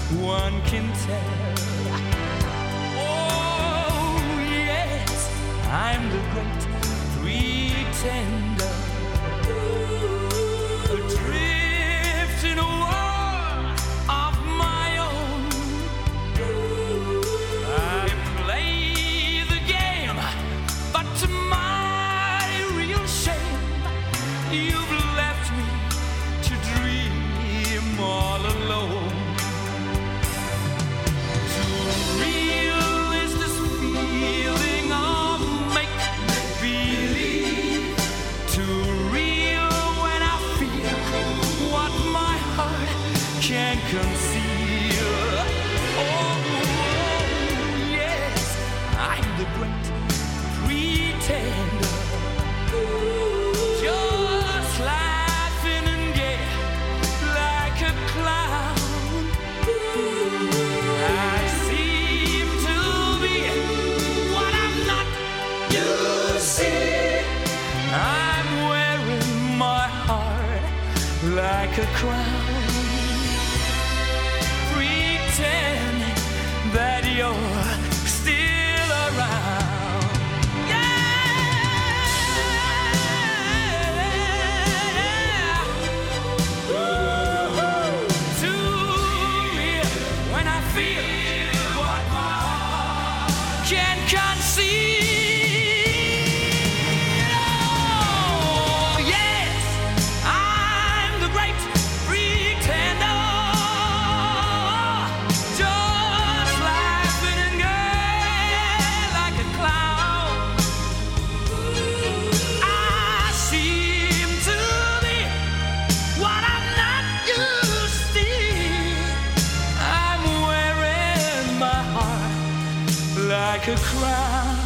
one can tell. Oh yes, I'm the great pretender, adrift in a war of my own. I play the game, but to my real shame, you've left me to dream all alone. Too real is this feeling of make-believe. Too real when I feel what my heart can't conceal. Oh, yes, I'm the great pretender, just laughing and gay like a clown. I seem to be what I'm not. You see, I'm wearing my heart like a crown, pretending that you're still around. Yeah. Too real when I feel what my heart can conceal. Oh, yes, I'm the great pretender, just laughing and gay like a clown. I seem to be what I'm not. You see, I'm wearing my heart like a crown,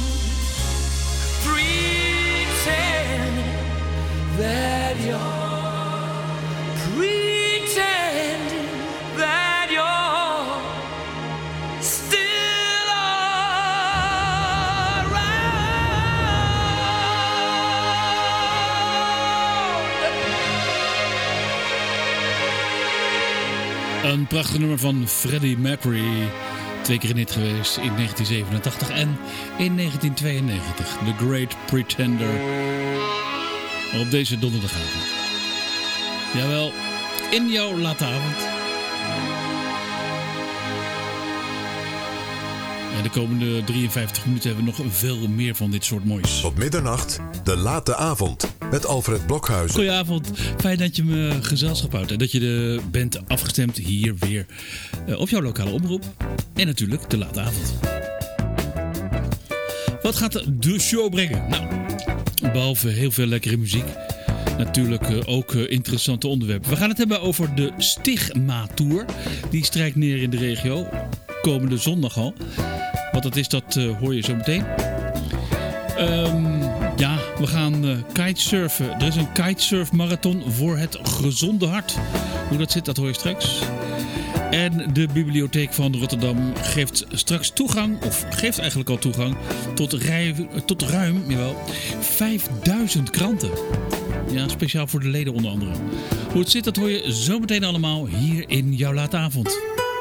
pretending that you're still around. Een prachtig nummer van Freddie Mercury. 2 keer in hit geweest in 1987 en in 1992. The Great Pretender. Op deze donderdagavond. Jawel, in jouw late avond. En de komende 53 minuten hebben we nog veel meer van dit soort moois. Tot middernacht, de late avond. Met Alfred Blokhuizen. Goedenavond, fijn dat je me gezelschap houdt. En dat je bent afgestemd hier weer op jouw lokale omroep. En natuurlijk de late avond. Wat gaat de show brengen? Nou, behalve heel veel lekkere muziek, natuurlijk ook interessante onderwerpen. We gaan het hebben over de Stigma Tour. Die strijkt neer in de regio. Komende zondag al. Wat dat is, dat hoor je zo meteen. Ja, we gaan kitesurfen. Er is een kitesurfmarathon voor het gezonde hart. Hoe dat zit, dat hoor je straks. En de bibliotheek van Rotterdam geeft straks toegang, of geeft eigenlijk al toegang, tot ruim 5000 kranten. Ja, speciaal voor de leden onder andere. Hoe het zit, dat hoor je zo meteen allemaal hier in jouw late avond.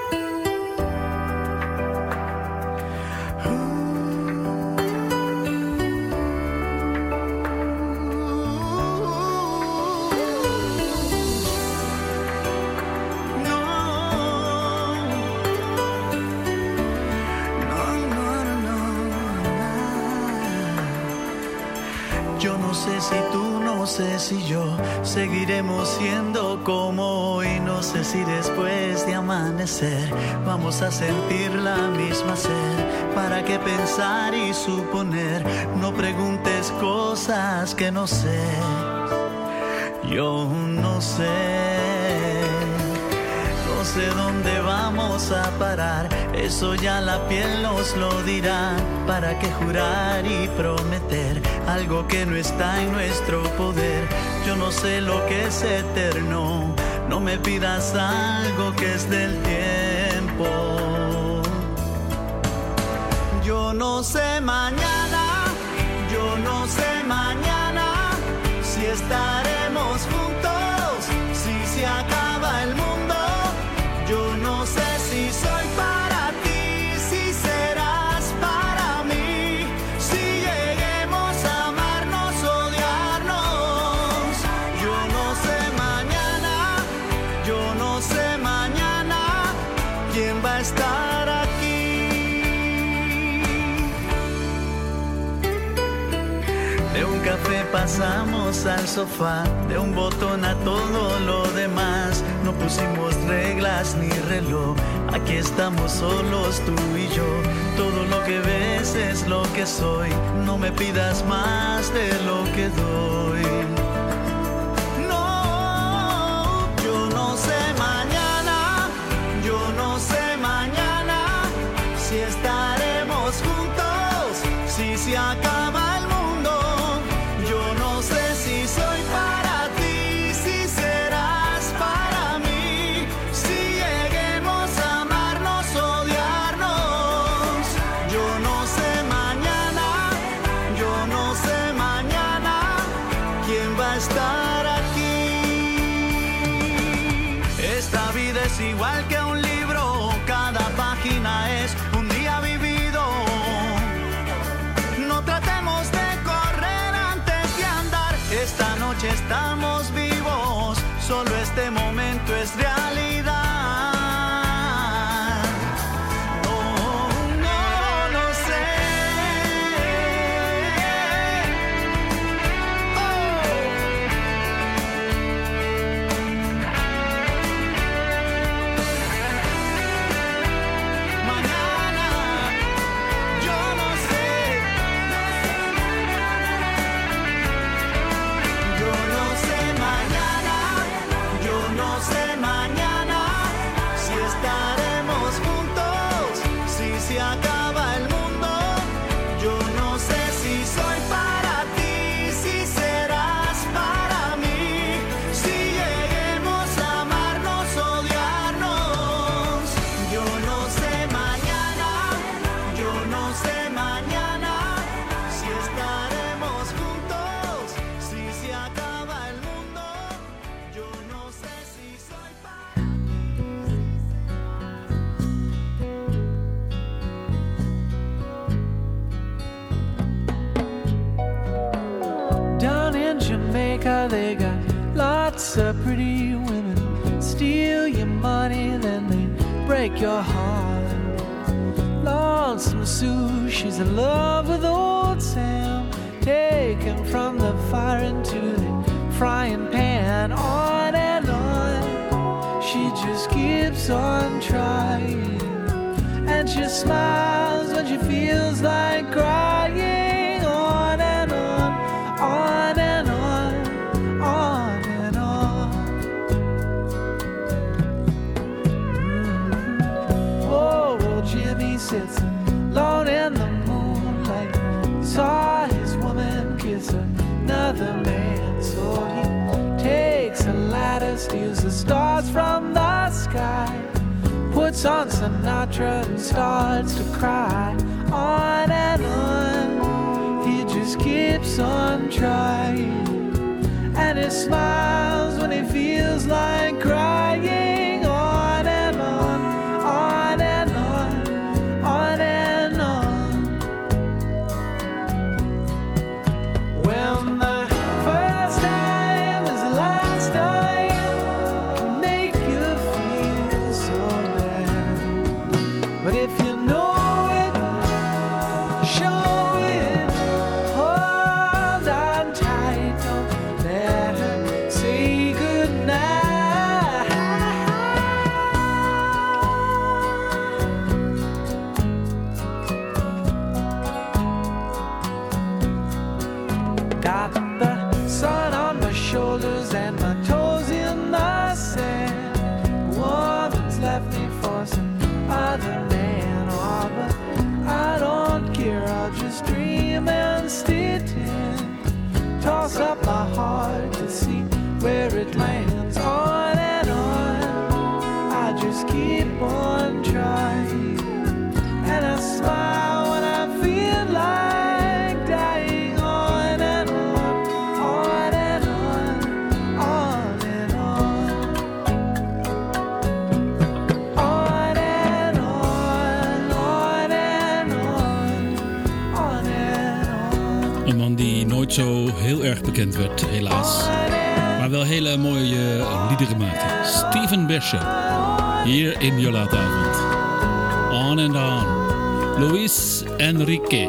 Si yo seguiremos siendo como hoy, no sé si después de amanecer vamos a sentir la misma sed. ¿Para qué pensar y suponer? No preguntes cosas que no sé. Yo no sé. No sé dónde vamos a parar, eso ya la piel nos lo dirá. ¿Para qué jurar y prometer algo que no está en nuestro poder? Yo no sé lo que es eterno, no me pidas algo que es del tiempo. Yo no sé mañana, yo no sé mañana si estaremos juntos, si se acaba el mundo. Yo no sé va a estar aquí? De un café pasamos al sofá, de un botón a todo lo demás. No pusimos reglas ni reloj, aquí estamos solos tú y yo. Todo lo que ves es lo que soy, no me pidas más de lo que doy. No, yo no sé mañana, yo no sé mañana si estaremos juntos, si se acaba el mundo. Yo no sé si soy para ti, si serás para mí, si lleguemos a amarnos, odiarnos. Yo no sé mañana, yo no sé mañana quién va a estar aquí. Esta vida es igual que un libro, cada página es un día vivido. No tratemos de correr antes de andar. Esta noche estamos vivos, solo este momento es realidad. No, no lo sé. Mañana, yo no sé. Yo no sé mañana, yo no sé mañana si estaremos juntos, si se acaba el mundo. Yo no sé si soy para ti, si serás para mí, si lleguemos a amarnos, odiarnos. Yo no sé mañana, yo no sé mañana si estaremos juntos, si se acaba el mundo. Yo no sé si soy para Down in Jamaica, they got lots of pretty women. Steal your money, then they break your heart. Lonesome Sue, she's in love with old Sam. Taken from the fire into the frying pan. On and on, she just keeps on trying. And she smiles when she feels like crying. On and on, on and on, on and on. Oh, well, Jimmy sits alone in the moonlight. He saw his woman kiss another man, so he takes a ladder, steals the stars from the sky, puts on Sinatra and starts to cry. On and on, he just keeps on trying. And he smiles when he feels like crying. On and on, on and on, on and on. When the first time is the last time, can make you feel so bad. But if you know it, show it, hold on tight, don't let her say goodnight. Got the sun on my shoulders and my toes in the sand. Woman's left me for some other man. Oh, but I don't care, I'll just dream and stay tin. Toss up my heart to see where it lands. On and on, I just keep on trying. And I smile when I feel like dying. On and on, on and on, on and on. On and on, on and on, on and on. Een man die nooit zo heel erg bekend werd, helaas. Maar wel hele mooie liederen maakte. Steven Besche. Hier in Je Late Avond. On and on. Luis Enrique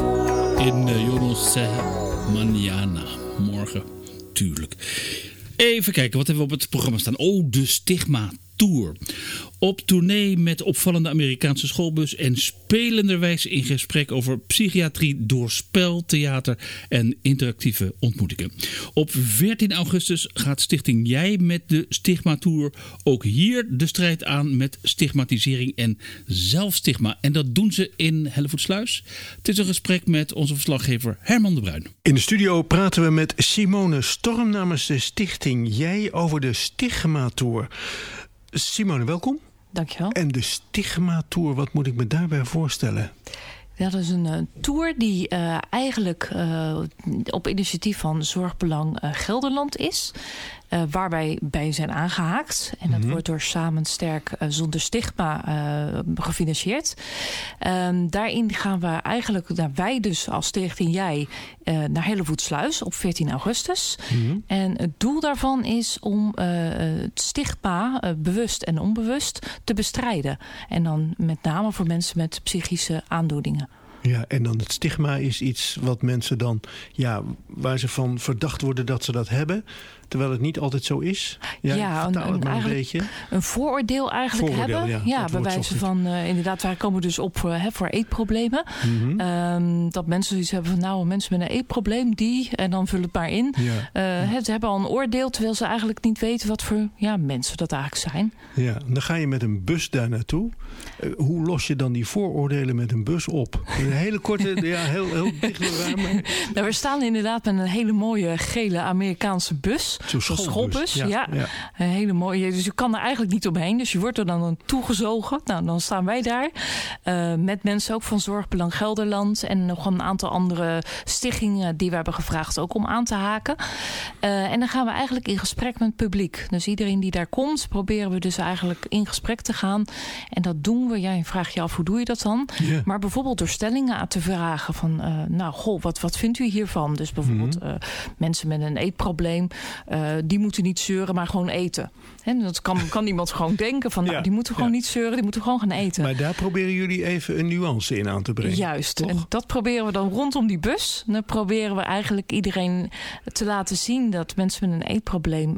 in Yo no sé mañana. Morgen, tuurlijk. Even kijken, wat hebben we op het programma staan? Oh, de Stigma Tour. Op tournee met opvallende Amerikaanse schoolbus en spelenderwijs in gesprek over psychiatrie door spel, theater en interactieve ontmoetingen. Op 14 augustus gaat Stichting Jij met de Stigma Tour ook hier de strijd aan met stigmatisering en zelfstigma. En dat doen ze in Hellevoetsluis. Het is een gesprek met onze verslaggever Herman de Bruin. In de studio praten we met Simone Storm namens de Stichting Jij over de Stigma Tour. Simone, welkom. Dankjewel. En de Stigma Tour, wat moet ik me daarbij voorstellen? Dat is een tour die eigenlijk op initiatief van Zorgbelang Gelderland is. Waar wij bij zijn aangehaakt. En dat wordt door Samen Sterk Zonder Stigma gefinancierd. Daarin gaan we eigenlijk, wij dus als Stichting Jij, naar Hellevoetsluis op 14 augustus. En het doel daarvan is om het stigma, bewust en onbewust, te bestrijden. En dan met name voor mensen met psychische aandoeningen. Ja, en dan het stigma is iets wat mensen dan, waar ze van verdacht worden dat ze dat hebben, terwijl het niet altijd zo is. Ja, een beetje. Een vooroordeel eigenlijk hebben. Ja, bij wijze van, inderdaad, wij komen dus op voor eetproblemen. Dat mensen zoiets hebben van, mensen met een eetprobleem, en dan vul het maar in. Ja. Ze hebben al een oordeel, terwijl ze eigenlijk niet weten wat voor mensen dat eigenlijk zijn. Ja, dan ga je met een bus daar naartoe. Hoe los je dan die vooroordelen met een bus op? Een hele korte, heel dicht bij we staan inderdaad met een hele mooie gele Amerikaanse bus. Zo'n schoolbus. Ja. Een hele mooie. Dus je kan er eigenlijk niet omheen. Dus je wordt er dan toegezogen. Nou, dan staan wij daar. Met mensen ook van Zorgbelang Gelderland. En nog een aantal andere stichtingen die we hebben gevraagd ook om aan te haken. En dan gaan we eigenlijk in gesprek met het publiek. Dus iedereen die daar komt, proberen we dus eigenlijk in gesprek te gaan. En dat doen we. Je vraagt je af, hoe doe je dat dan? Yeah. Maar bijvoorbeeld door stellingen aan te vragen van, wat vindt u hiervan? Dus bijvoorbeeld mensen met een eetprobleem, die moeten niet zeuren, maar gewoon eten. En dat kan iemand gewoon denken van, die moeten gewoon niet zeuren, die moeten gewoon gaan eten. Maar daar proberen jullie even een nuance in aan te brengen. Juist. Toch? En dat proberen we dan rondom die bus. Dan proberen we eigenlijk iedereen te laten zien dat mensen met een eetprobleem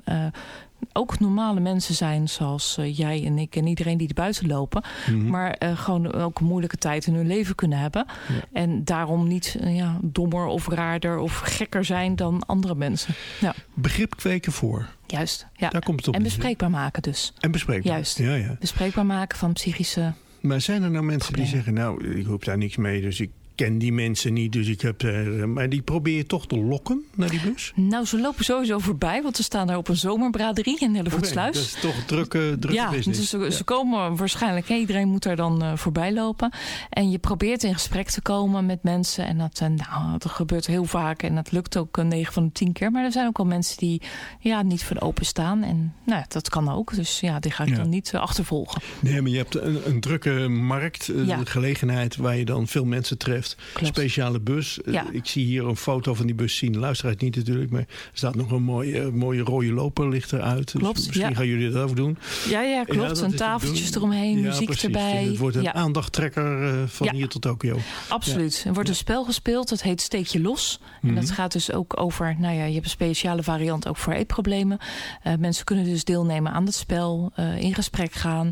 ook normale mensen zijn, zoals jij en ik en iedereen die er buiten lopen. Maar gewoon ook een moeilijke tijd in hun leven kunnen hebben. Ja. En daarom niet dommer of raarder of gekker zijn dan andere mensen. Ja. Begrip kweken voor. Juist. Ja. Daar komt het op. En bespreekbaar maken dus. En bespreekbaar. Juist. Ja. Bespreekbaar maken van psychische. Maar zijn er nou mensen problemen die zeggen, ik hoef daar niks mee, dus ik ken die mensen niet, dus ik heb. Maar die probeer je toch te lokken naar die bus? Nou, ze lopen sowieso voorbij, want ze staan daar op een zomerbraderie in Hellevoetsluis. Dat is toch drukke business. Dus ze komen waarschijnlijk. Iedereen moet daar dan voorbij lopen. En je probeert in gesprek te komen met mensen. En dat gebeurt heel vaak. En dat lukt ook 9 van de 10 keer. Maar er zijn ook wel mensen die niet voor openstaan. En dat kan ook. Dus die ga ik dan niet achtervolgen. Nee, maar je hebt een drukke markt, gelegenheid waar je dan veel mensen treft. Klopt. Speciale bus. Ik zie hier een foto van die bus zien. Luisteraars niet natuurlijk, maar er staat nog een mooie rode loper ligt eruit. Klopt, dus misschien gaan jullie dat ook doen. Ja, klopt. En tafeltjes eromheen, muziek precies. erbij. Het wordt een aandachttrekker van hier tot Tokio. Absoluut. Er wordt een spel gespeeld. Dat heet Steek je los. En dat gaat dus ook over, je hebt een speciale variant ook voor eetproblemen. Mensen kunnen dus deelnemen aan het spel, in gesprek gaan.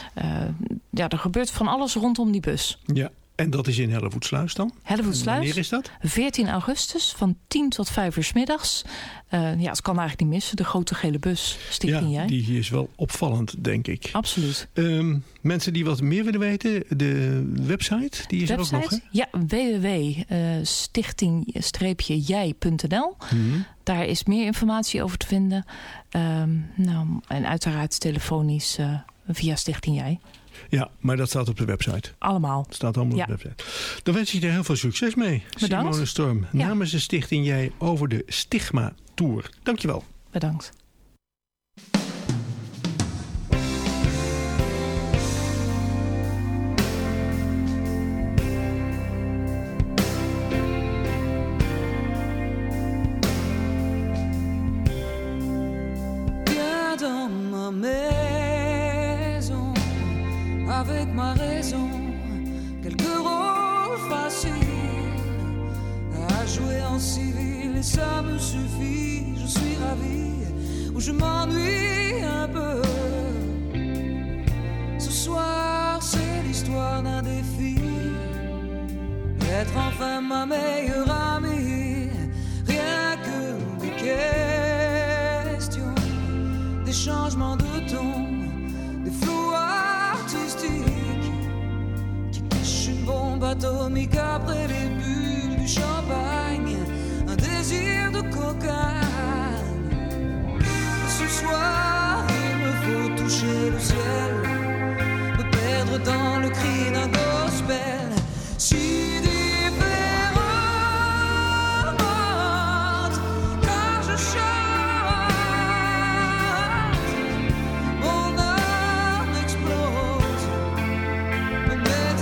Er gebeurt van alles rondom die bus. Ja. En dat is in Hellevoetsluis dan? Hellevoetsluis. Wanneer is dat? 14 augustus van 10 tot 5 uur 's middags. Het kan eigenlijk niet missen. De grote gele bus. Stichting Jij. Die is wel opvallend, denk ik. Absoluut. Mensen die wat meer willen weten, de website, die is er ook nog, hè? Ja, www.stichting-jij.nl. Daar is meer informatie over te vinden. En uiteraard telefonisch via Stichting Jij. Ja, maar dat staat op de website. Allemaal. Het staat allemaal op de website. Dan wens ik je er heel veel succes mee. Bedankt. Simone Storm, namens de Stichting Jij over de Stigma Tour. Dankjewel. Bedankt. Viens dans ma maison avec ma raison. quelques rôles faciles à jouer en civil et ça me suffit. Je suis ravi ou je m'ennuie un peu. Ce soir c'est l'histoire d'un défi, être enfin ma meilleure amie. Rien que des questions, des changements de ton, des flous artistiques qui fichent une bombe atomique après les bulles du champagne, un désir de cocaïne. Ce soir il me faut toucher le ciel, me perdre dans le cri d'un gospel. Si différente quand je chante, mon âme explose, me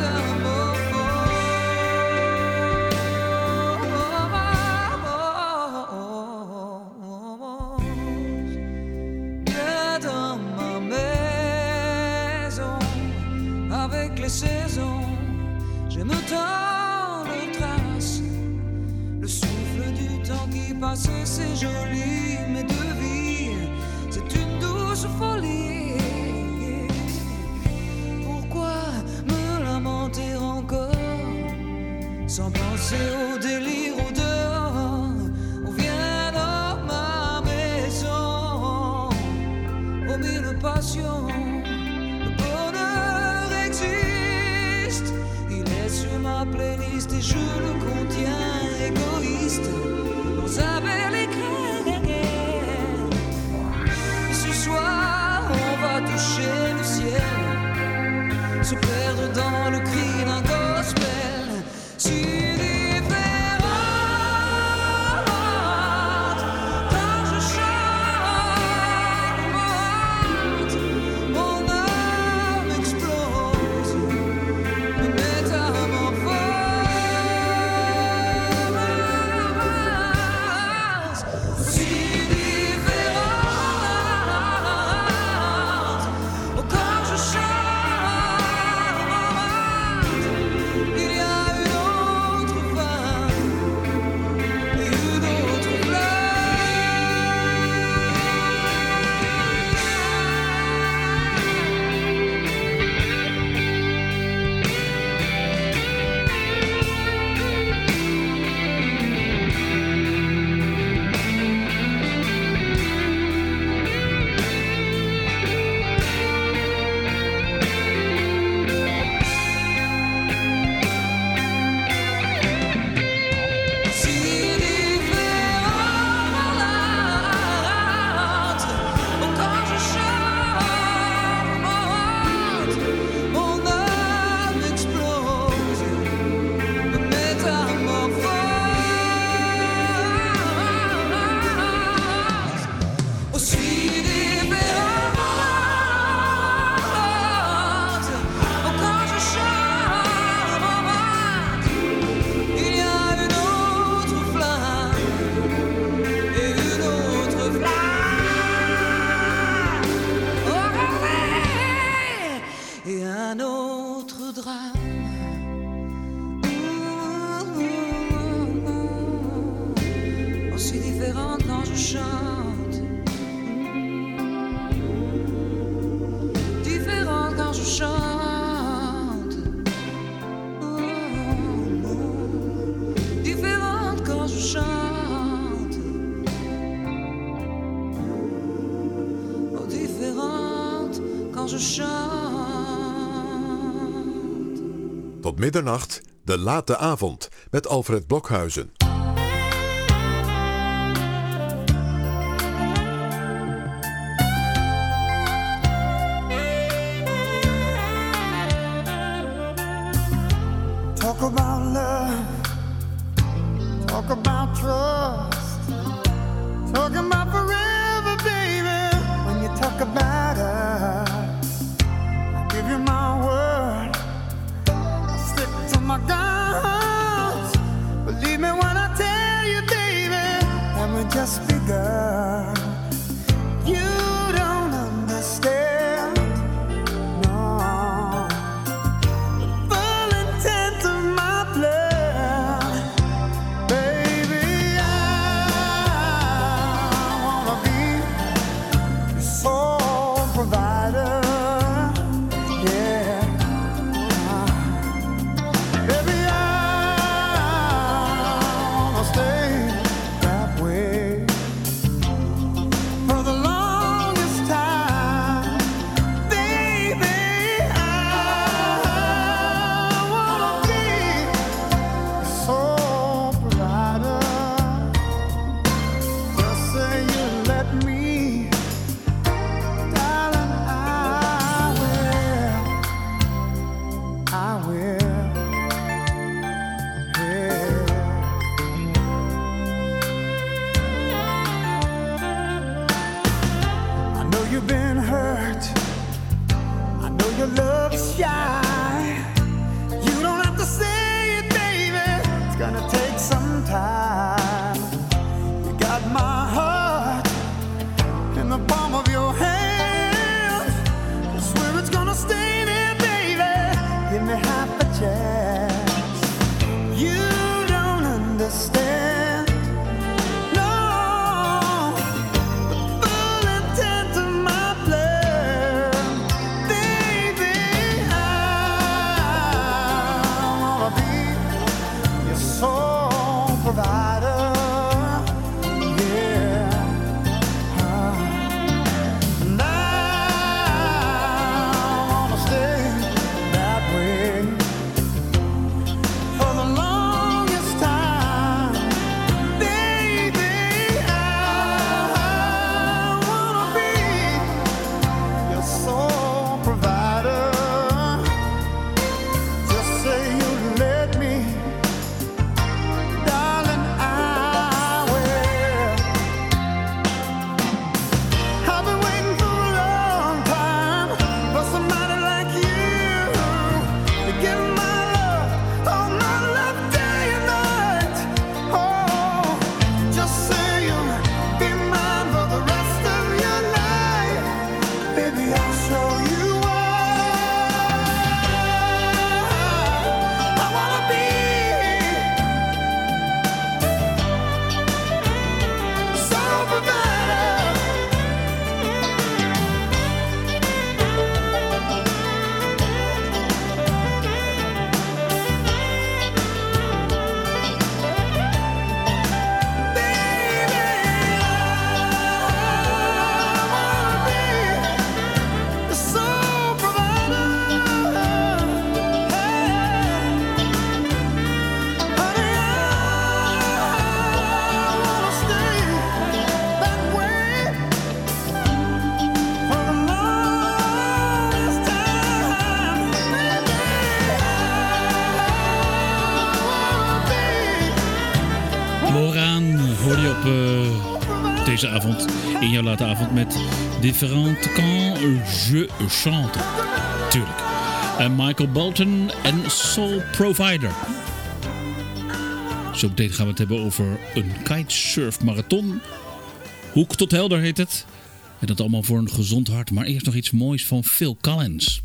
métamorphose. Viens dans ma maison avec les saisons. J'aime tant le trace, le souffle du temps qui passe, c'est joli, mais de vie, c'est une douce folie. Pourquoi me lamenter encore, sans penser au délire au dehors? On vient dans ma maison, aux mille passions, le bonheur existe. Sur ma playlist et je le contiens, égoïste, dans un bel écran. Ce soir on va toucher le ciel, se perdre dans le cri d'un gospel. Si différente quand je chante, mon âme explose, me métamorphose. Si différente quand je chante, il y a une autre femme et une autre aussi différente quand je chante, différente quand je chante, différente quand je chante, oh, différente quand je chante. Tot middernacht, de late avond, met Alfred Blokhuizen. Talk about love, talk about trust, talk about forever, baby. When you talk about us, I give you my word, I stick to my guns. Believe me when I tell you, baby, that we just begun. You don't understand, no. The full intent op deze avond, in jouw late avond, met Différentes quand je chante. Tuurlijk. En Michael Bolton en Soul Provider. Zo meteen gaan we het hebben over een kitesurf marathon. Hoek tot Helder heet het. En dat allemaal voor een gezond hart. Maar eerst nog iets moois van Phil Collins.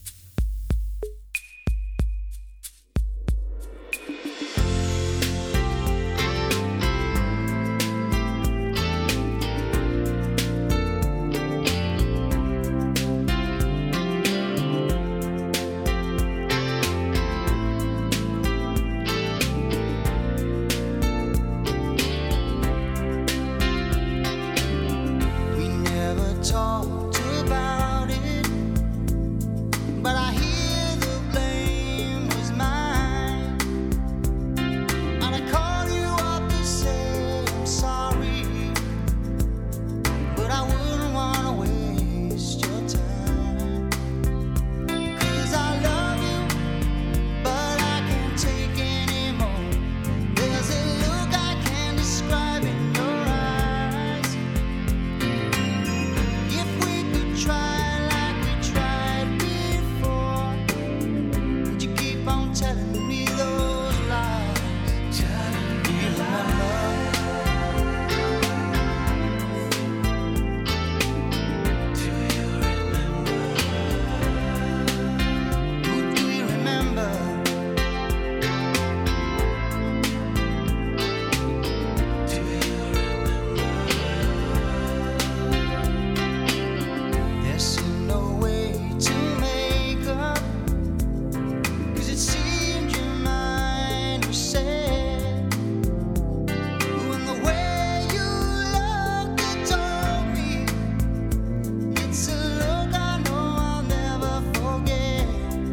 Talked about it, but I hear the blame was mine. And I call you up to say I'm sorry, but I wouldn't want to waste your time. 'Cause I love you, but I can't take anymore. There's a look I can't describe in your eyes. If we could try like we tried before, would you keep on telling me those lies? Do you remember? Do you remember? Do you remember? Do you There seemed no way to make up, 'cause it seemed your mind was set. When the way you looked, it told me it's a look I know I'll never forget.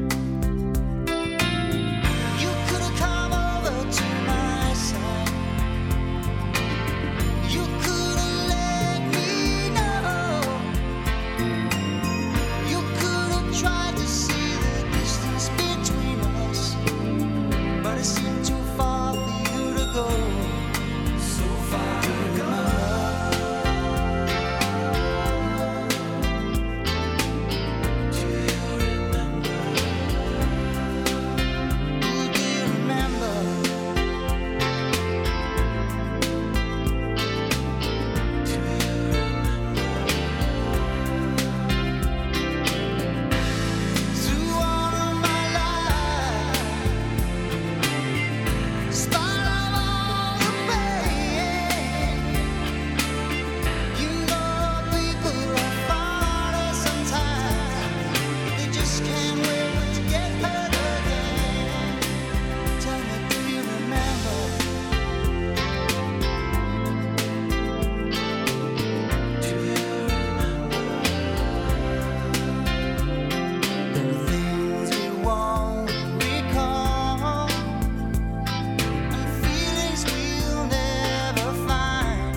You could have come over to my side. You could have let me know. You could have tried to see the distance between us, but it seemed too far for you to go. So far to remember. Do you remember? Do you remember? Do you Through all of my life, despite of all the pain, you know people are funny sometimes. They just can't wait to get hurt again. Tell me, do you remember? Do you There are things we won't recall, and feelings we'll never find.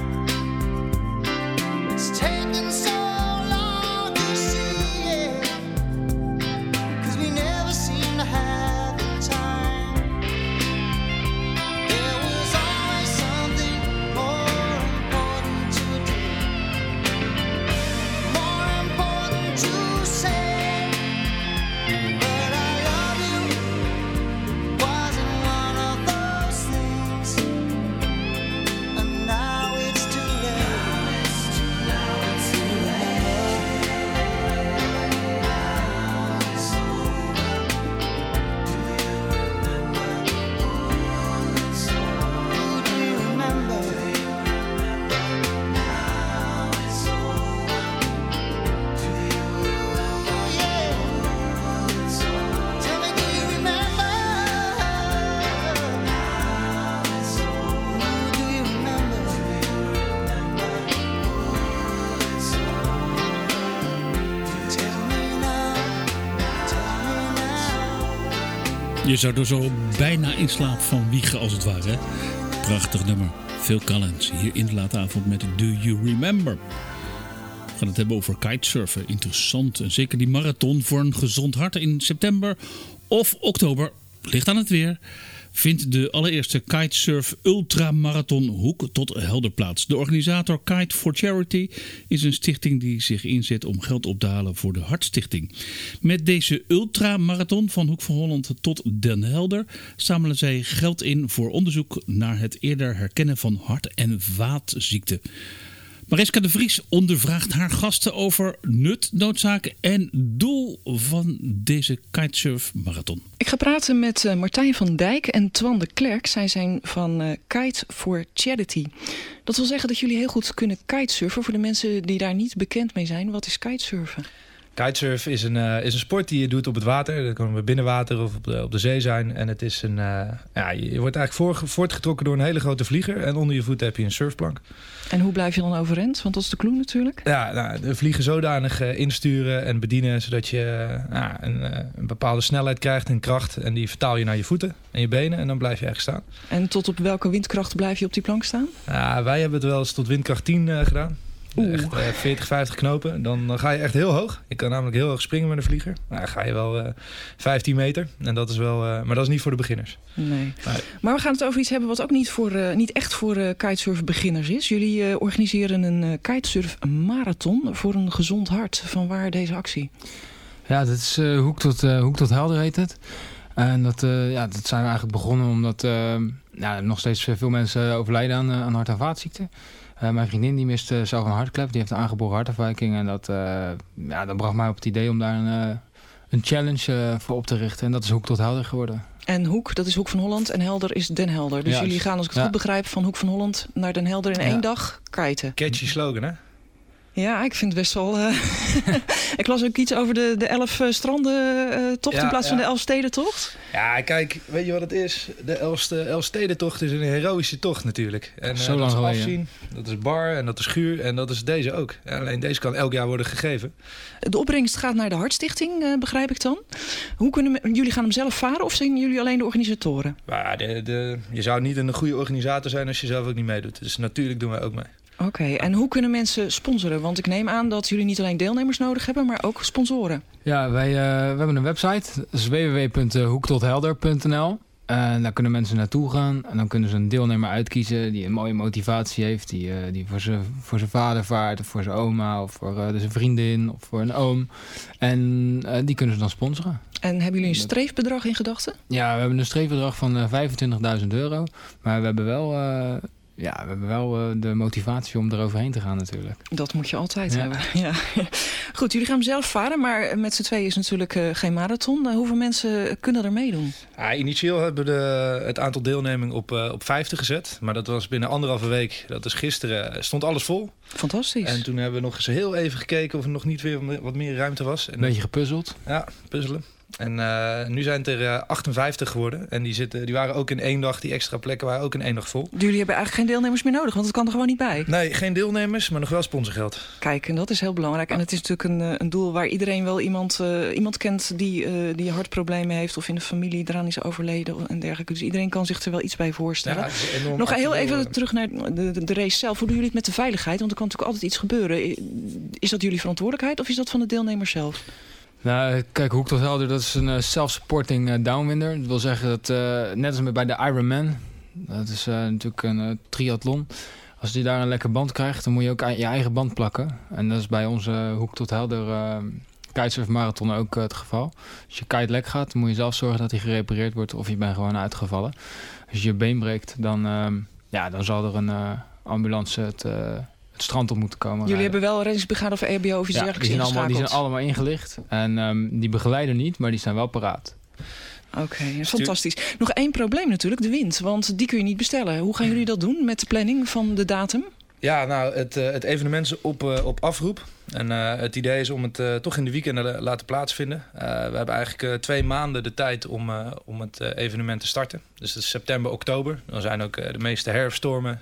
It's taken so long to see it, 'cause we never seem to have the time. There was always something more important to do, more important to say. But I love you wasn't one of those things, and now it's too late. Now it's too late. Now it's over. Do you remember? It's over. Do you remember? Now it's over. Do you remember? Yeah. Tell me, do you remember? Now it's over. Do you remember? It's over. Tell me now. Tell me now. Je zou er zo bijna in slaap van wiegen als het ware. Hè? Prachtig nummer. Phil Collins hier in de late avond met Do You Remember. We gaan het hebben over kitesurfen. Interessant. En zeker die marathon voor een gezond hart in september of oktober. Ligt aan het weer. vindt de allereerste kitesurf ultramarathon Hoek tot Helder plaats. De organisator Kite for Charity is een stichting die zich inzet om geld op te halen voor de Hartstichting. Met deze ultramarathon van Hoek van Holland tot Den Helder zamelen zij geld in voor onderzoek naar het eerder herkennen van hart- en vaatziekten. Mariska de Vries ondervraagt haar gasten over nut, noodzaak en doel van deze kitesurf-marathon. Ik ga praten met Martijn van Dijk en Twan de Klerk. Zij zijn van Kite for Charity. Dat wil zeggen dat jullie heel goed kunnen kitesurfen. Voor de mensen die daar niet bekend mee zijn, wat is kitesurfen? Kitesurfen is een sport die je doet op het water. Dat kan binnen water of op de zee zijn. En het is je wordt eigenlijk voortgetrokken door een hele grote vlieger. En onder je voet heb je een surfplank. En hoe blijf je dan overeind? Want dat is de clue natuurlijk. Ja, de vlieger zodanig insturen en bedienen, zodat je een bepaalde snelheid krijgt en kracht. En die vertaal je naar je voeten en je benen en dan blijf je ergens staan. En tot op welke windkracht blijf je op die plank staan? Wij hebben het wel eens tot windkracht 10 gedaan. Echt 40, 50 knopen. Dan ga je echt heel hoog. Je kan namelijk heel hoog springen met een vlieger. Nou, dan ga je wel 15 meter. En dat is wel, maar dat is niet voor de beginners. Nee. Maar we gaan het over iets hebben wat ook niet echt voor kitesurf beginners is. Jullie organiseren een kitesurf marathon voor een gezond hart. Vanwaar deze actie? Ja, dat is Hoek tot Helder heet het. En dat zijn we eigenlijk begonnen omdat nog steeds veel mensen overlijden aan hart- en vaatziekten. Mijn vriendin die mist zelf een hartklep. Die heeft een aangeboren hartafwijking. En dat bracht mij op het idee om daar een challenge voor op te richten. En dat is Hoek tot Helder geworden. En Hoek, dat is Hoek van Holland. En Helder is Den Helder. Dus jullie gaan, als ik het goed begrijp, van Hoek van Holland naar Den Helder in 1 dag kiten. Catchy slogan, hè? Ja, ik vind het best wel... Ik las ook iets over de 11 strandentocht in plaats van de 11 stedentocht. Ja, kijk, weet je wat het is? De 11 stedentocht is een heroïsche tocht natuurlijk. En zo lang dat is geleden. afzien, dat is bar en dat is schuur en dat is deze ook. Ja, alleen deze kan elk jaar worden gegeven. De opbrengst gaat naar de Hartstichting, begrijp ik dan. Jullie gaan hem zelf varen of zijn jullie alleen de organisatoren? Je zou niet een goede organisator zijn als je zelf ook niet meedoet. Dus natuurlijk doen wij ook mee. Oké, en hoe kunnen mensen sponsoren? Want ik neem aan dat jullie niet alleen deelnemers nodig hebben, maar ook sponsoren. Ja, we hebben een website. Dat is www.hoektothelder.nl. En daar kunnen mensen naartoe gaan. En dan kunnen ze een deelnemer uitkiezen die een mooie motivatie heeft. Die voor zijn vader vaart, of voor zijn oma, of voor zijn vriendin, of voor een oom. En die kunnen ze dan sponsoren. En hebben jullie een streefbedrag in gedachten? Ja, we hebben een streefbedrag van €25.000. Maar we hebben wel de motivatie om eroverheen te gaan natuurlijk. Dat moet je altijd hebben. Ja. Goed, jullie gaan hem zelf varen, maar met z'n tweeën is natuurlijk geen marathon. Hoeveel mensen kunnen er meedoen? Ja, initieel hebben we het aantal deelneming op 50 gezet. Maar dat was binnen 1,5 week. Dat is gisteren. Stond alles vol. Fantastisch. En toen hebben we nog eens heel even gekeken of er nog niet weer wat meer ruimte was. Een beetje gepuzzeld. Ja, puzzelen. En nu zijn het er 58 geworden. En die waren ook in 1 dag, die extra plekken waren ook in 1 dag vol. Jullie hebben eigenlijk geen deelnemers meer nodig, want het kan er gewoon niet bij. Nee, geen deelnemers, maar nog wel sponsorgeld. Kijk, en dat is heel belangrijk. En het is natuurlijk een doel waar iedereen wel iemand kent die hartproblemen heeft, of in de familie eraan is overleden en dergelijke. Dus iedereen kan zich er wel iets bij voorstellen. Ja, nog heel even terug naar de race zelf. Hoe doen jullie het met de veiligheid? Want er kan natuurlijk altijd iets gebeuren. Is dat jullie verantwoordelijkheid of is dat van de deelnemers zelf? Nou, kijk, Hoek tot Helder, dat is een self-supporting downwinder. Dat wil zeggen dat, net als bij de Ironman, dat is natuurlijk een triathlon. Als je daar een lekker band krijgt, dan moet je ook je eigen band plakken. En dat is bij onze Hoek tot Helder kitesurf marathon ook het geval. Als je kite lek gaat, dan moet je zelf zorgen dat hij gerepareerd wordt of je bent gewoon uitgevallen. Als je je been breekt, dan zal er een ambulance het strand op moeten komen. Jullie hebben wel reddingsbrigade of EHBO of iets dergelijks ingeschakeld? Die zijn allemaal ingelicht. En die begeleiden niet, maar die zijn wel paraat. Oké, fantastisch. Nog 1 probleem natuurlijk, de wind. Want die kun je niet bestellen. Hoe gaan jullie dat doen met de planning van de datum? Ja, nou, het evenement is op afroep. En het idee is om het toch in de weekenden laten plaatsvinden. We hebben eigenlijk 2 maanden de tijd om het evenement te starten. Dus het is september, oktober. Dan zijn ook de meeste herfststormen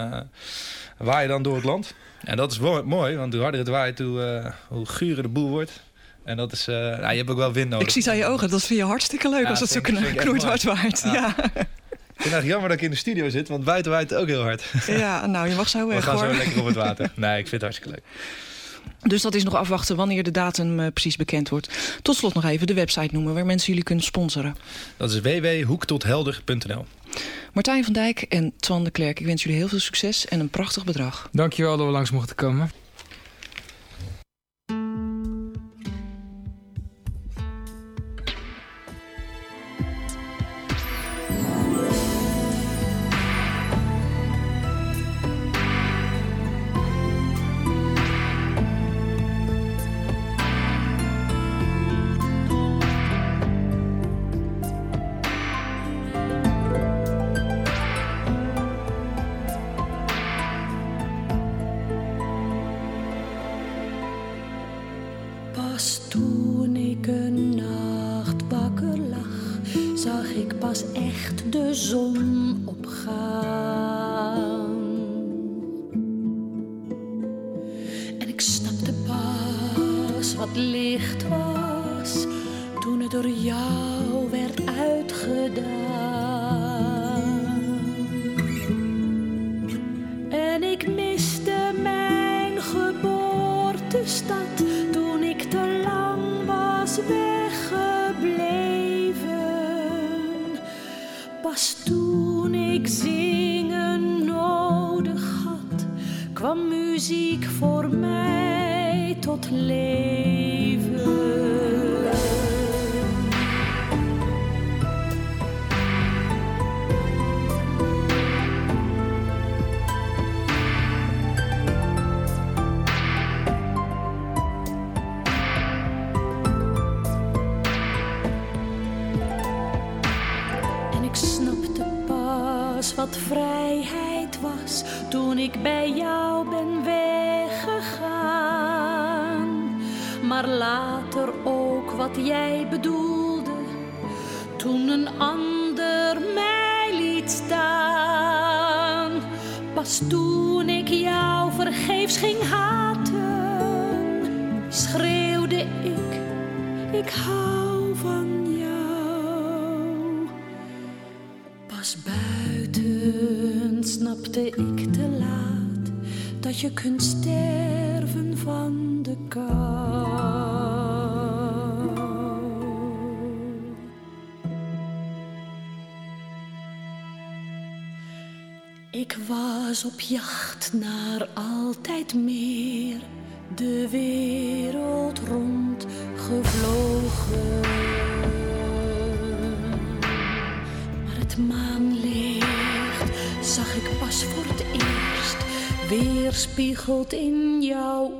waaien dan door het land. En dat is mooi, want hoe harder het waait, hoe guurder de boel wordt. En dat is, je hebt ook wel wind nodig. Ik zie het aan je ogen, dat vind je hartstikke leuk als het zo knoeithard waait. Ja. Ik vind het eigenlijk jammer dat ik in de studio zit, want buiten waait het ook heel hard. Ja, nou, je mag zo weg, We gaan hoor. zo lekker op het water. Nee, ik vind het hartstikke leuk. Dus dat is nog afwachten wanneer de datum precies bekend wordt. Tot slot nog even de website noemen waar mensen jullie kunnen sponsoren. Dat is www.hoektothelder.nl. Martijn van Dijk en Twan de Klerk, ik wens jullie heel veel succes en een prachtig bedrag. Dankjewel dat we langs mochten komen. Wat vrijheid was toen ik bij jou ben weggegaan. Maar later ook wat jij bedoelde toen een ander mij liet staan. Pas toen ik jou vergeefs ging haten, schreeuwde ik hou van jou. Pas buiten snapte ik te laat dat je kunt sterven van de kou. Ik was op jacht naar altijd meer, de wereld rond gevlogen. Maar het maanlicht zag ik pas voor het eerst, weerspiegeld in jouw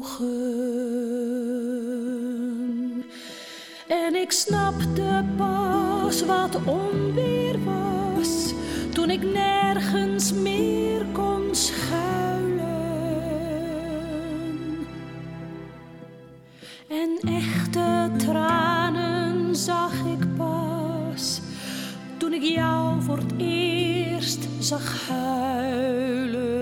ogen. En ik snapte pas wat onweer was, toen ik nergens meer kon schuilen. En echte tranen zag ik pas, toen ik jou voor het eerst zag huilen.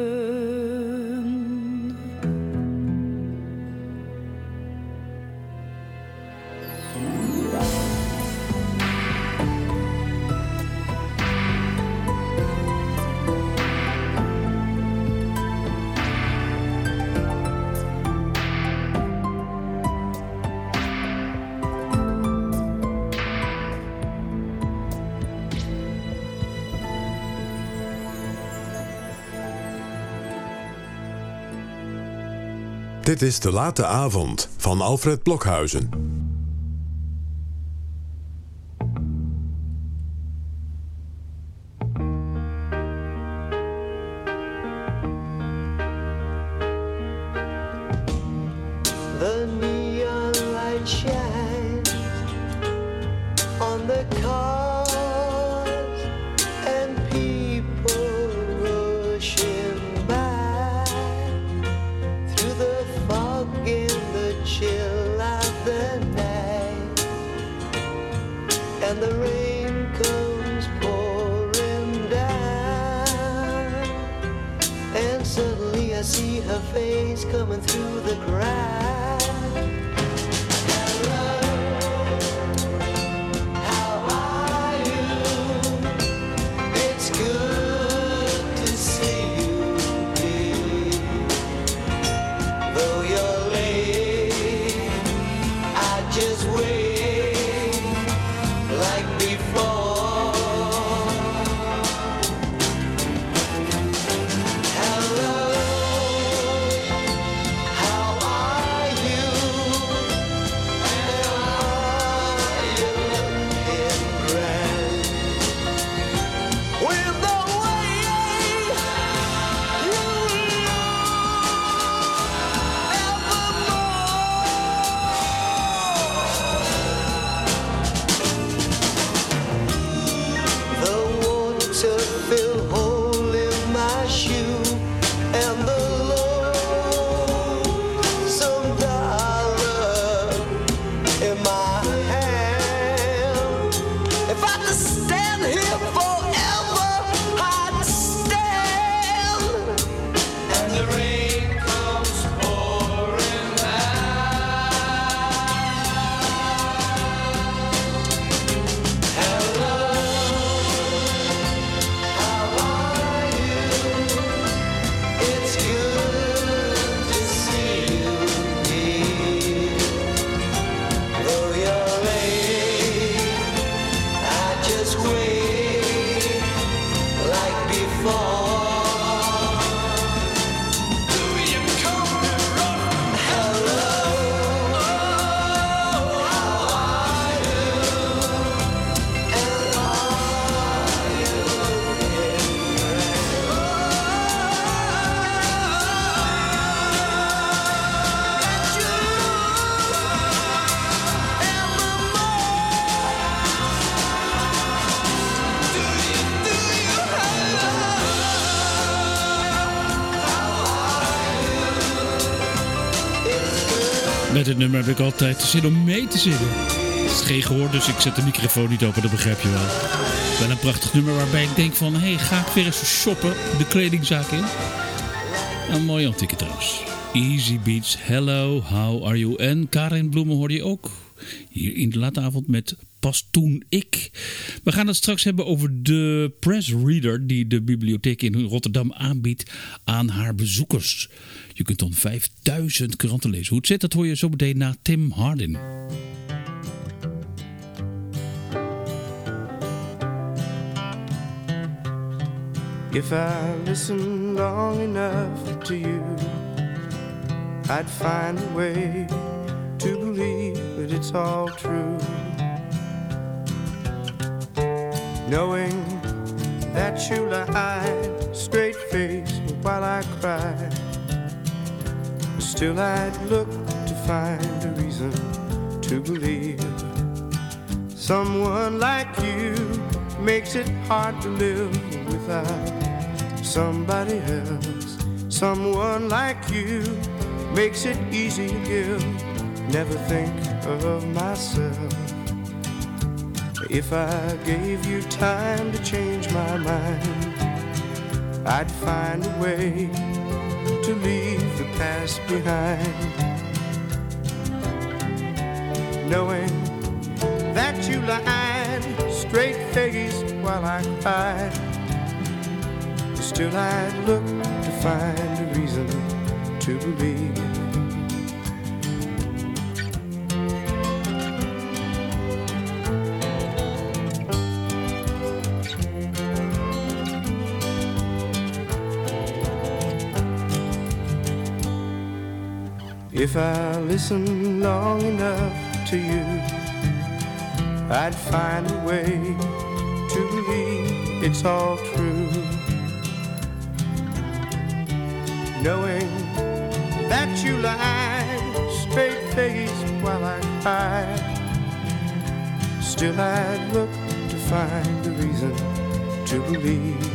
Dit is De Late Avond van Alfred Blokhuizen. The neon light shines on the cars and people rushing by through the fog in the chill of the night, and the rain comes pouring down, and suddenly I see her face coming through the crowd. Your Met het nummer heb ik altijd zin om mee te zingen. Het is geen gehoor, dus ik zet de microfoon niet open, dat begrijp je wel. Wel een prachtig nummer waarbij ik denk van... ga ik weer eens shoppen de kledingzaak in? Een mooie antieke trouwens. Easy Beats, Hello, How Are You? En Karin Bloemen hoorde je ook hier in de late avond met Pas Toen Ik. We gaan het straks hebben over de Press Reader die de bibliotheek in Rotterdam aanbiedt aan haar bezoekers. Je kunt dan 5000 kranten lezen. Hoe het zit, dat hoor je zo meteen na Tim Hardin. If I listen long enough to you, I'd find a way to believe that it's all true. Knowing that you lie straight-faced while I cry, still I'd look to find a reason to believe. Someone like you makes it hard to live without somebody else. Someone like you makes it easy to give. Never think of myself. If I gave you time to change my mind, I'd find a way to leave the past behind. Knowing that you lied straight-faced while I cried, still I'd look to find a reason to believe. If I listen long enough to you, I'd find a way to believe it's all true. Knowing that you lied straight-faced while I cried, still I'd look to find a reason to believe.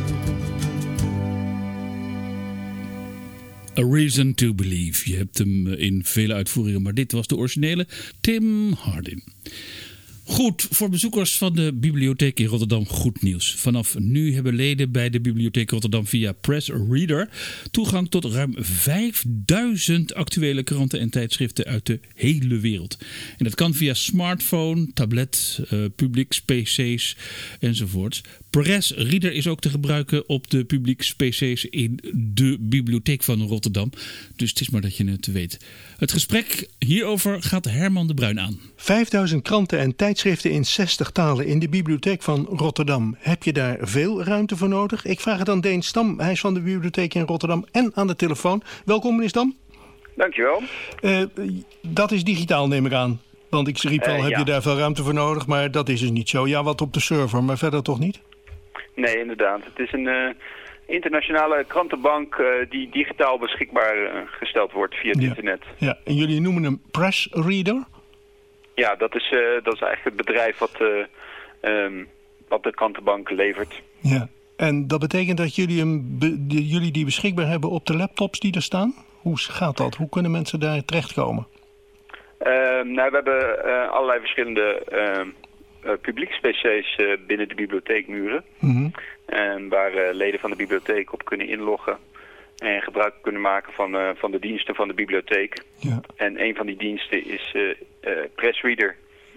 A Reason to Believe. Je hebt hem in vele uitvoeringen, maar dit was de originele Tim Hardin. Goed, voor bezoekers van de bibliotheek in Rotterdam goed nieuws. Vanaf nu hebben leden bij de bibliotheek Rotterdam via Press Reader toegang tot ruim 5000 actuele kranten en tijdschriften uit de hele wereld. En dat kan via smartphone, tablet, publieks, pc's enzovoorts. Press Reader is ook te gebruiken op de publieks pc's in de bibliotheek van Rotterdam. Dus het is maar dat je het weet. Het gesprek hierover gaat Herman de Bruin aan. 5000 kranten en tijdschriften in 60 talen in de bibliotheek van Rotterdam. Heb je daar veel ruimte voor nodig? Ik vraag het aan Deen Stam. Hij is van de bibliotheek in Rotterdam en aan de telefoon. Welkom, meneer Stam. Dankjewel. Dat is digitaal, neem ik aan. Want ik riep al, heb je daar veel ruimte voor nodig? Maar dat is dus niet zo. Ja, wat op de server, maar verder toch niet? Nee, inderdaad. Het is een internationale krantenbank die digitaal beschikbaar gesteld wordt via het internet. Ja, en jullie noemen hem Press Reader? Ja, dat is eigenlijk het bedrijf wat de krantenbank levert. Ja, en dat betekent dat jullie die beschikbaar hebben op de laptops die er staan? Hoe gaat dat? Hoe kunnen mensen daar terechtkomen? We hebben allerlei verschillende publieks-pc's binnen de bibliotheekmuren. Mm-hmm. Waar leden van de bibliotheek op kunnen inloggen en gebruik kunnen maken van de diensten van de bibliotheek. Ja. En een van die diensten is Press Reader.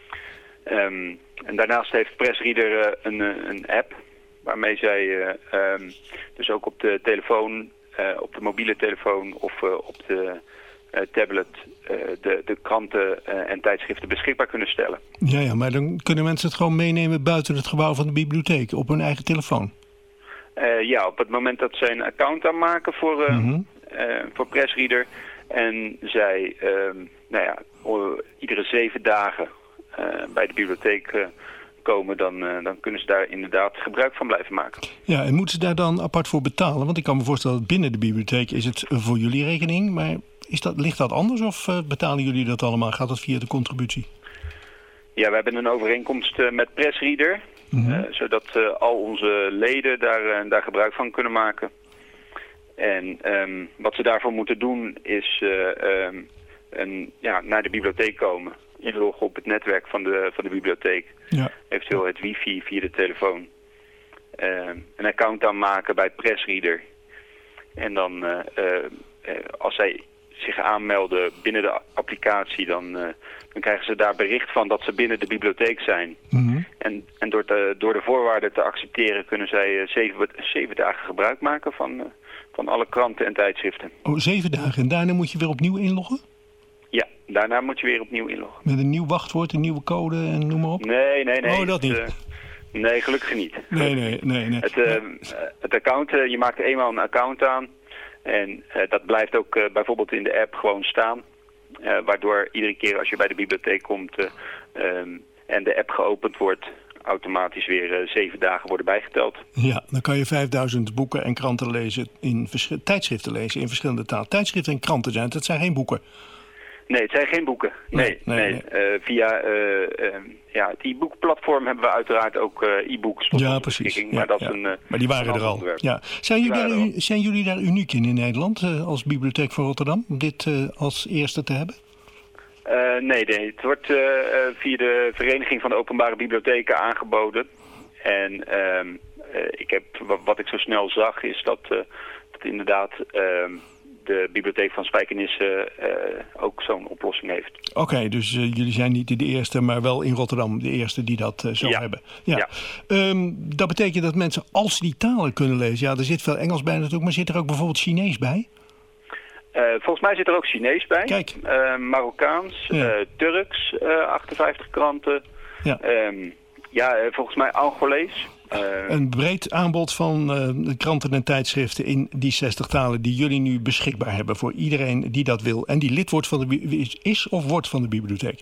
En daarnaast heeft Press Reader een app waarmee zij dus ook op de telefoon, op de mobiele telefoon of op de tablet de kranten en tijdschriften beschikbaar kunnen stellen. Ja, maar dan kunnen mensen het gewoon meenemen buiten het gebouw van de bibliotheek op hun eigen telefoon? Op het moment dat zij een account aanmaken voor Press Reader en zij iedere 7 dagen bij de bibliotheek komen, dan kunnen ze daar inderdaad gebruik van blijven maken. Ja, en moeten ze daar dan apart voor betalen? Want ik kan me voorstellen dat binnen de bibliotheek is het voor jullie rekening, maar ligt dat anders of betalen jullie dat allemaal? Gaat dat via de contributie? Ja, we hebben een overeenkomst met Press Reader, zodat al onze leden daar gebruik van kunnen maken. En wat ze daarvoor moeten doen is naar de bibliotheek komen. Inloggen op het netwerk van de bibliotheek. Ja. Eventueel het wifi via de telefoon. Een account aanmaken bij Pressreader. En dan als zij zich aanmelden binnen de applicatie, dan krijgen ze daar bericht van dat ze binnen de bibliotheek zijn. Mm-hmm. En door de voorwaarden te accepteren kunnen zij 7 dagen gebruik maken van alle kranten en tijdschriften. 7 dagen. En daarna moet je weer opnieuw inloggen? Ja, daarna moet je weer opnieuw inloggen. Met een nieuw wachtwoord, een nieuwe code en noem maar op? Nee. Oh, dat niet? Nee, gelukkig niet. Nee. Het account, je maakt eenmaal een account aan. En dat blijft ook bijvoorbeeld in de app gewoon staan. Waardoor iedere keer als je bij de bibliotheek komt en de app geopend wordt, automatisch weer 7 dagen worden bijgeteld. Ja, dan kan je 5000 boeken en kranten lezen, tijdschriften lezen in verschillende talen. Tijdschriften en kranten dat zijn geen boeken. Nee, het zijn geen boeken. Nee. Via het e-book-platform hebben we uiteraard ook e-books tot onze beschikking. Maar dat is maar die waren er al. Ja. Zijn jullie daar uniek in Nederland als Bibliotheek van Rotterdam? Om dit als eerste te hebben? Nee. Het wordt via de Vereniging van de Openbare Bibliotheken aangeboden. En wat ik zo snel zag is dat inderdaad de bibliotheek van Spijkenisse ook zo'n oplossing heeft. Oké, dus jullie zijn niet de eerste, maar wel in Rotterdam de eerste die dat zo hebben. Ja. Dat betekent dat mensen, als die talen kunnen lezen, er zit veel Engels bij natuurlijk, maar zit er ook bijvoorbeeld Chinees bij? Volgens mij zit er ook Chinees bij. Kijk. Marokkaans, Turks, 58 kranten. Ja. Volgens mij Angolees. Een breed aanbod van kranten en tijdschriften in die 60 talen die jullie nu beschikbaar hebben voor iedereen die dat wil. En die lid wordt is of wordt van de bibliotheek?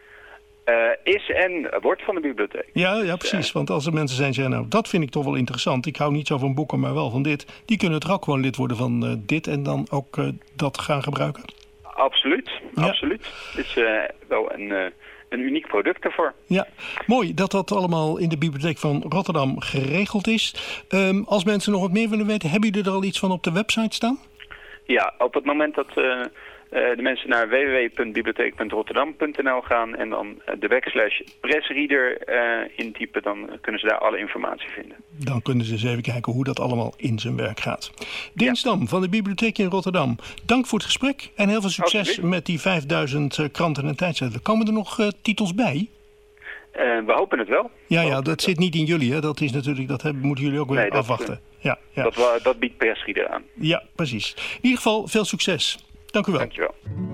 Is en wordt van de bibliotheek. Ja, precies. Want als er mensen zijn die zeggen, nou, dat vind ik toch wel interessant. Ik hou niet zo van boeken, maar wel van dit. Die kunnen toch ook gewoon lid worden van dit en dan ook dat gaan gebruiken? Absoluut. Het is wel een uniek product daarvoor. Ja, mooi dat dat allemaal in de Bibliotheek van Rotterdam geregeld is. Als mensen nog wat meer willen weten, hebben jullie er al iets van op de website staan? Ja, op het moment dat de mensen naar www.bibliotheek.rotterdam.nl gaan en dan de /pressreader intypen, dan kunnen ze daar alle informatie vinden. Dan kunnen ze eens even kijken hoe dat allemaal in zijn werk gaat. Deen Stam van de Bibliotheek in Rotterdam, dank voor het gesprek en heel veel succes met die 5000 kranten en tijdschriften. Komen er nog titels bij? We hopen het wel. Ja, dat zit niet in jullie, hè? Dat is natuurlijk, dat moeten jullie ook weer afwachten. Dat biedt Pressreader aan. Ja, precies. In ieder geval veel succes. Dank u wel. Dank je wel.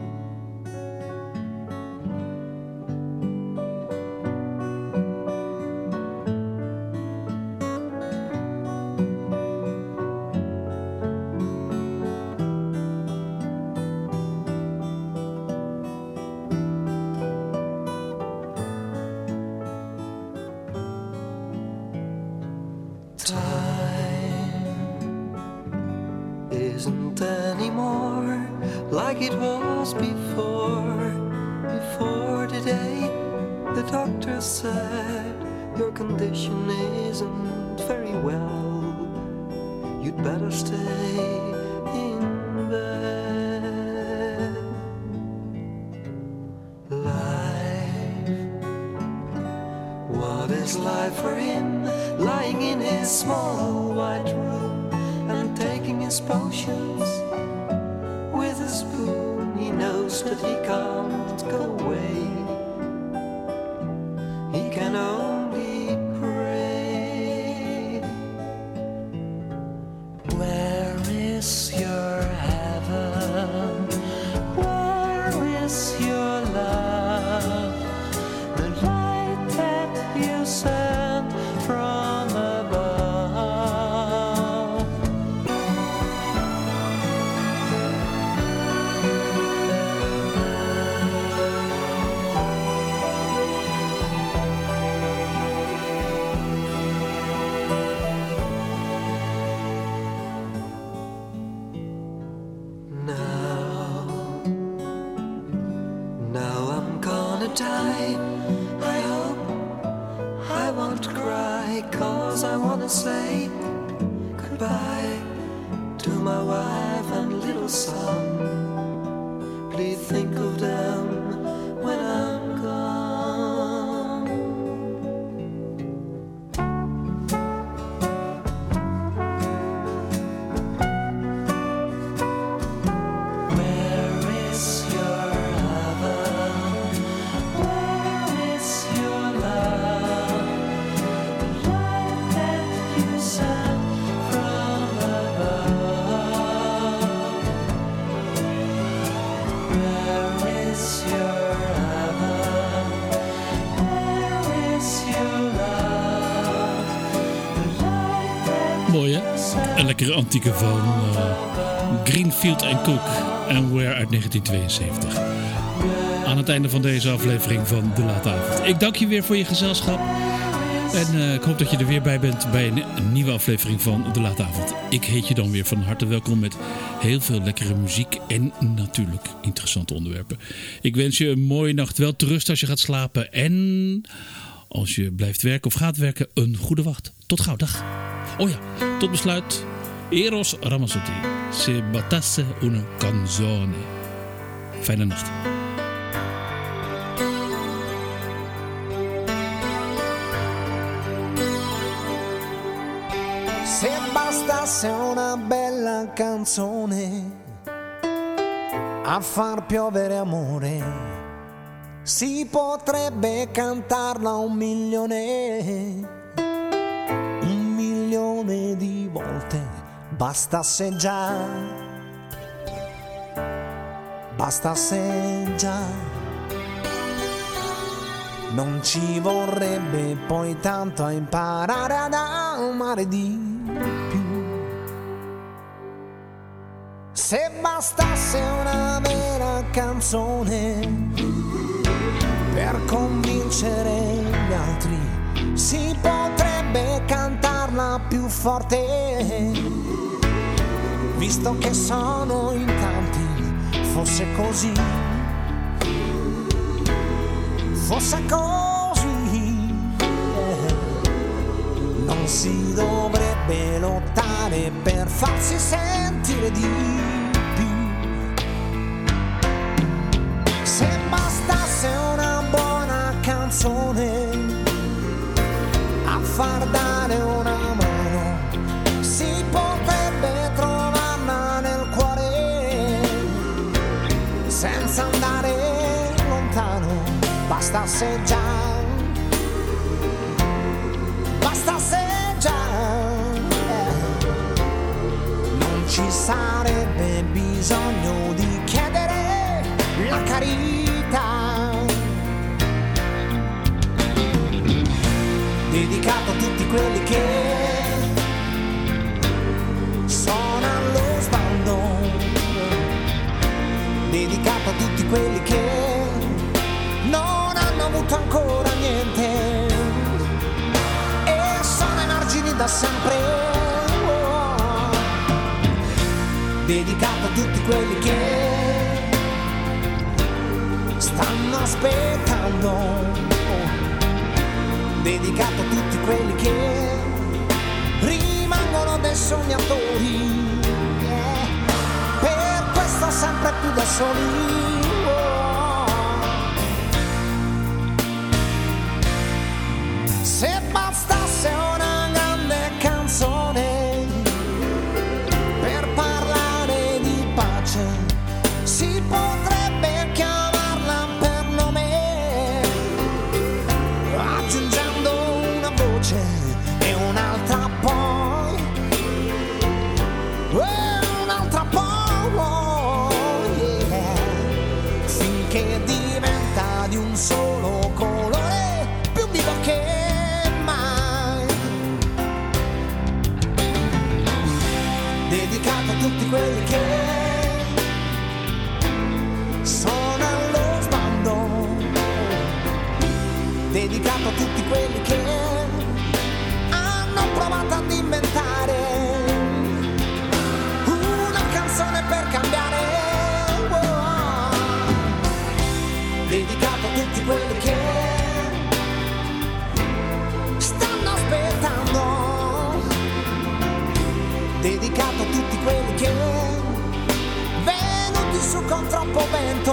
Isn't anymore like it was before today. The doctor said your condition isn't very well. You'd better stay in bed. Life, what is life for him? Lying in his small white room and taking his potions with a spoon. He knows that he can't go away. He can only pray. Where is your heaven? Where is your love? The light that you sent from above. Now I'm gonna die. I hope I won't cry, 'cause I wanna say goodbye to my wife and little son. Please think of them Mooi hè? Een lekkere antieke van Greenfield & Cook en Where uit 1972. Aan het einde van deze aflevering van De Late Avond. Ik dank je weer voor je gezelschap. En ik hoop dat je er weer bij bent bij een nieuwe aflevering van De Late Avond. Ik heet je dan weer van harte welkom met heel veel lekkere muziek en natuurlijk interessante onderwerpen. Ik wens je een mooie nacht, wel te rust als je gaat slapen. En als je blijft werken of gaat werken, een goede wacht. Tot gauw, dag. Oh ja, tot besluit. Eros Ramazzotti. Se battasse una canzone. Fijne nacht. Se bastasse una bella canzone a far piovere amore, si potrebbe cantarla 1.000.000 di volte. Bastasse già, bastasse già. Non ci vorrebbe poi tanto a imparare ad amare di più. Se bastasse una vera canzone per convincere gli altri, si potrebbe cantarla più forte. Visto che sono in tanti, fosse così. Fosse così, non si dovrebbe lottare per farsi sentire di più. Se bastasse una buona canzone a far dare una mano, si potrebbe trovarla nel cuore senza andare lontano. Bastasse già, bastasse già, non ci sarebbe bisogno di chiedere la carità. Dedicato a tutti quelli che sono allo sbando, dedicato a tutti quelli che non hanno avuto ancora niente e sono ai margini da sempre. Dedicato a tutti quelli che stanno aspettando. Dedicato a tutti quelli che rimangono dei sognatori, per questo sempre più da soli. Se bastasse una grande canzone per parlare di pace, si potrebbe chiamarla per nome, aggiungendo una voce e un'altra poi, un'altra poi, yeah, finché diventa di un solo colore, più vivo che dedicato a tutti quelli che sono allo sbando, dedicato a tutti quelli che hanno provato ad inventare una canzone per cambiare, dedicato a tutti quelli che stanno aspettando, dedicato a tutti quelli che venuti su con troppo vento